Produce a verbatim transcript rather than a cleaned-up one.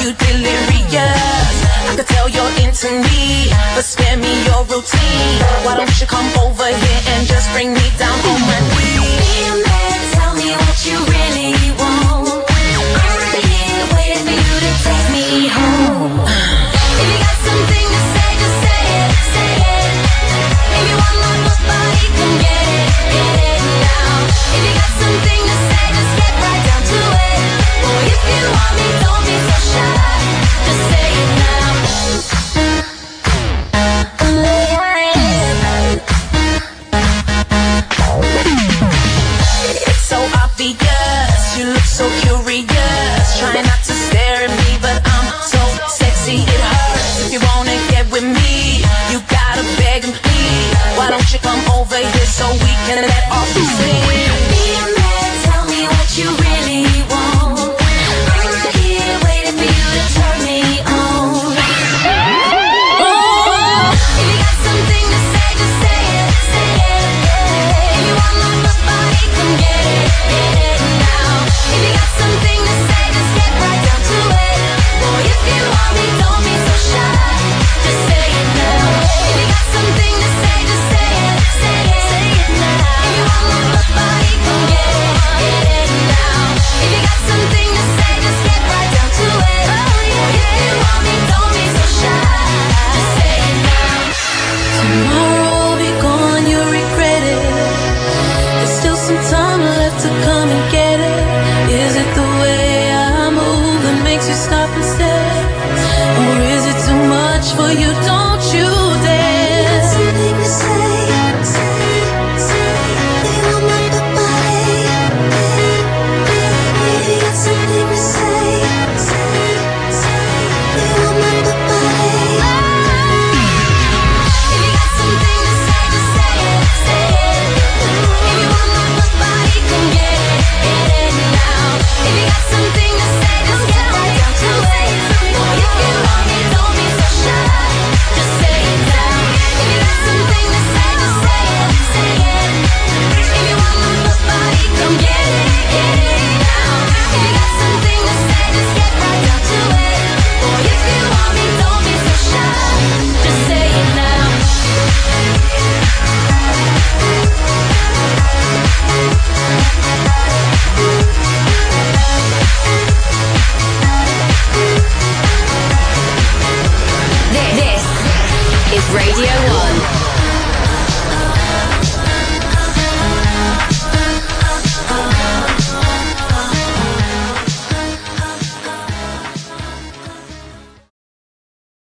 you delirious. I could tell you're into me, but spare me your routine. Why don't you come over here and just bring me down on my knees? Be a man, tell me what you really want. I'm right here waiting for you to take me home. If you got something to say, just say it, say it. If you want my body, come get it, get it now. If you got something to say, just get right down to it. Boy, if you want me, don't be so shy. Just say it now. It's so obvious, you look so curious. Try not to stare at me, but I'm so sexy it hurts. If you wanna get with me, you gotta beg and plead. Why don't you come over here so we can let off the steam? Be a man, tell me what you really want. I'm right here waiting for you to turn me on. Oh, if you got something to say, just say it, say it. If you want my body, come get it, get it now. If you got something to say, just get right down to it. Boy, if you want me, don't be so shy. Just say it now. If you got something to say, just say it, say it, say it now. If you want my body, come get it, get it now. If you got something to say, just get right down to it. Oh yeah, if you want me, don't be so shy. Just say it now. Tomorrow will be gone, you'll regret it. There's still some time left to come and get it. Is it the way I move that makes you stop and stare? Or is it too much for you? Don't you dare. Something to say, say, say. They want my body. Baby, got something to say, say, say. They want my body. If you got something to say, just say it, say it. If you want my body, come get it, get it now. If you got something to say, just get right down to it. Boy, if you want me, don't be so shy. Just say it now. If you got something to say, just say it, say it. If you want my body, come get it, get it now. If you got something to say, just get right down to it. Boy, if you want me, don't be so shy. Just say it now. This is Radio